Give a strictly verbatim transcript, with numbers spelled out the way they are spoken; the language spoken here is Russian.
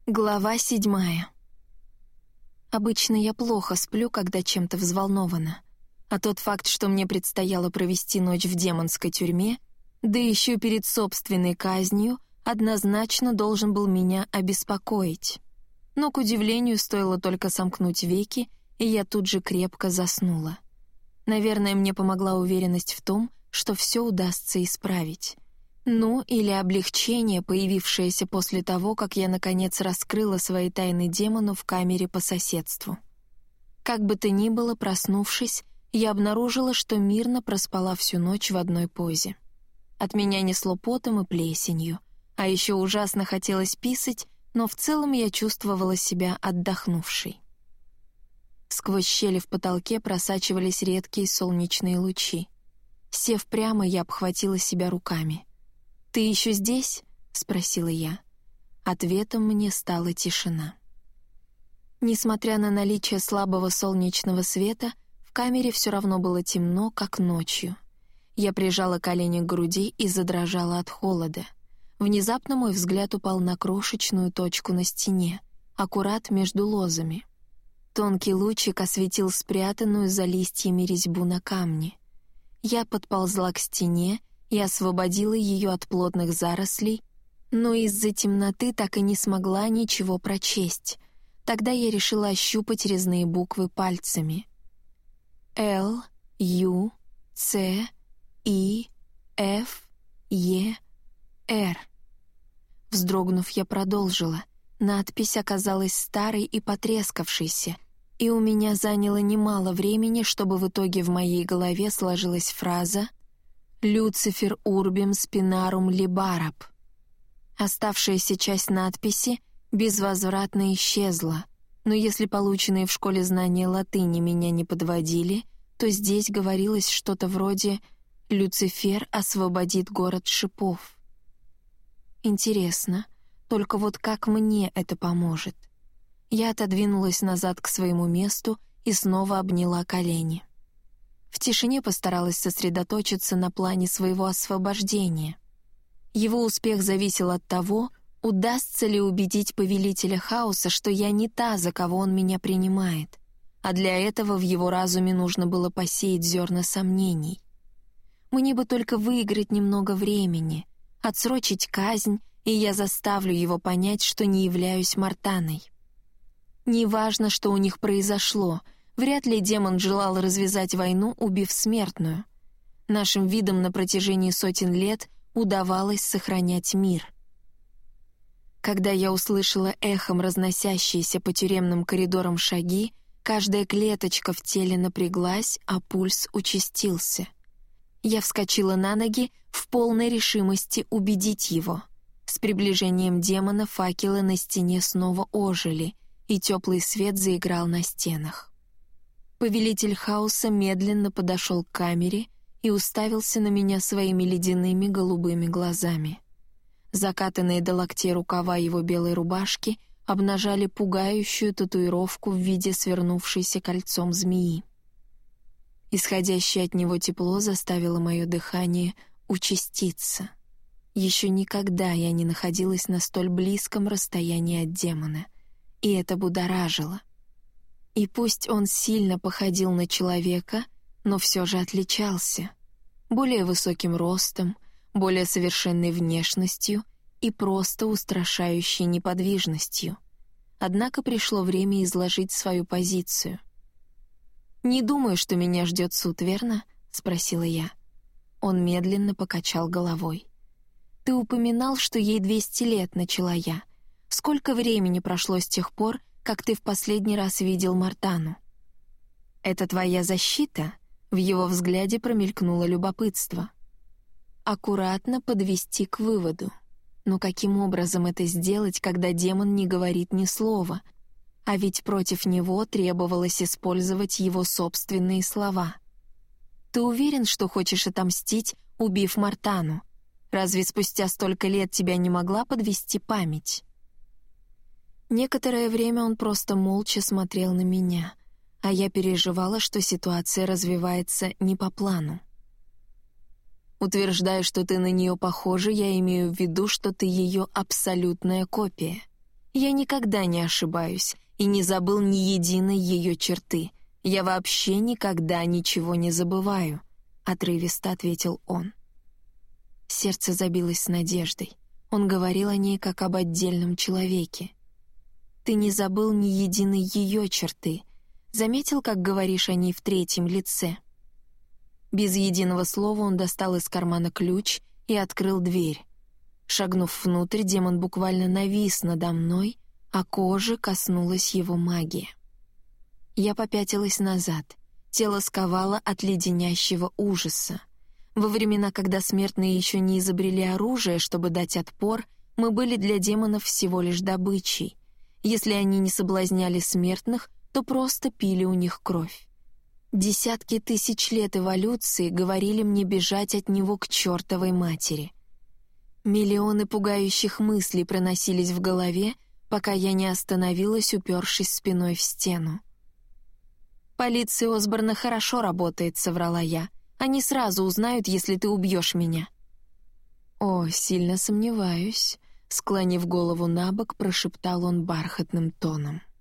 Глава седьмая. Обычно я плохо сплю, когда чем-то взволнована. А тот факт, что мне предстояло провести ночь в демонской тюрьме, да еще перед собственной казнью, однозначно должен был меня обеспокоить. Но, к удивлению, стоило только сомкнуть веки, и я тут же крепко заснула. Наверное, мне помогла уверенность в том, что все удастся исправить. Ну, или облегчение, появившееся после того, как я, наконец, раскрыла свои тайны демону в камере по соседству. Как бы то ни было, проснувшись, я обнаружила, что мирно проспала всю ночь в одной позе. От меня несло потом и плесенью, а еще ужасно хотелось писать, но в целом я чувствовала себя отдохнувшей. Сквозь щели в потолке просачивались редкие солнечные лучи. Сев прямо, я обхватила себя руками. «Ты еще здесь?» — спросила я. Ответом мне стала тишина. Несмотря на наличие слабого солнечного света, в камере все равно было темно, как ночью. Я прижала колени к груди и задрожала от холода. Внезапно мой взгляд упал на крошечную точку на стене, аккурат между лозами. Тонкий лучик осветил спрятанную за листьями резьбу на камне. Я подползла к стене и освободила ее от плотных зарослей, но из-за темноты так и не смогла ничего прочесть. Тогда я решила ощупать резные буквы пальцами. Л, Ю, Ц, И, Ф, Е, Р. Вздрогнув, я продолжила. Надпись оказалась старой и потрескавшейся, и у меня заняло немало времени, чтобы в итоге в моей голове сложилась фраза «Люцифер урбим спинарум либараб». Оставшаяся часть надписи безвозвратно исчезла, но если полученные в школе знания латыни меня не подводили, то здесь говорилось что-то вроде «Люцифер освободит город шипов». Интересно, только вот как мне это поможет? Я отодвинулась назад к своему месту и снова обняла колени. В тишине постаралась сосредоточиться на плане своего освобождения. Его успех зависел от того, удастся ли убедить повелителя хаоса, что я не та, за кого он меня принимает, а для этого в его разуме нужно было посеять зерна сомнений. Мне бы только выиграть немного времени, отсрочить казнь, и я заставлю его понять, что не являюсь Мартаной. Неважно, что у них произошло, вряд ли демон желал развязать войну, убив смертную. Нашим видам на протяжении сотен лет удавалось сохранять мир. Когда я услышала эхом разносящиеся по тюремным коридорам шаги, каждая клеточка в теле напряглась, а пульс участился. Я вскочила на ноги в полной решимости убедить его. С приближением демона факелы на стене снова ожили, и теплый свет заиграл на стенах. Повелитель хаоса медленно подошел к камере и уставился на меня своими ледяными голубыми глазами. Закатанные до локтей рукава его белой рубашки обнажали пугающую татуировку в виде свернувшейся кольцом змеи. Исходящее от него тепло заставило мое дыхание участиться. Еще никогда я не находилась на столь близком расстоянии от демона, и это будоражило. И пусть он сильно походил на человека, но все же отличался. Более высоким ростом, более совершенной внешностью и просто устрашающей неподвижностью. Однако пришло время изложить свою позицию. «Не думаю, что меня ждет суд, верно?» — спросила я. Он медленно покачал головой. «Ты упоминал, что ей двести лет», — начала я. «Сколько времени прошло с тех пор, как ты в последний раз видел Мартану?» «Это твоя защита?» — в его взгляде промелькнуло любопытство. «Аккуратно подвести к выводу. Но каким образом это сделать, когда демон не говорит ни слова? А ведь против него требовалось использовать его собственные слова. Ты уверен, что хочешь отомстить, убив Мартану? Разве спустя столько лет тебя не могла подвести память?» Некоторое время он просто молча смотрел на меня, а я переживала, что ситуация развивается не по плану. «Утверждая, что ты на нее похожа, я имею в виду, что ты ее абсолютная копия. Я никогда не ошибаюсь и не забыл ни единой ее черты. Я вообще никогда ничего не забываю», — отрывисто ответил он. Сердце забилось с надеждой. Он говорил о ней как об отдельном человеке. «Ты не забыл ни единой ее черты. Заметил, как говоришь о ней в третьем лице?» Без единого слова он достал из кармана ключ и открыл дверь. Шагнув внутрь, демон буквально навис надо мной, а кожи коснулась его магия. Я попятилась назад. Тело сковало от леденящего ужаса. Во времена, когда смертные еще не изобрели оружие, чтобы дать отпор, мы были для демонов всего лишь добычей. Если они не соблазняли смертных, то просто пили у них кровь. Десятки тысяч лет эволюции говорили мне бежать от него к чертовой матери. Миллионы пугающих мыслей проносились в голове, пока я не остановилась, упершись спиной в стену. «Полиция Осборна хорошо работает», — соврала я. «Они сразу узнают, если ты убьешь меня». «О, сильно сомневаюсь», — склонив голову на бок, прошептал он бархатным тоном.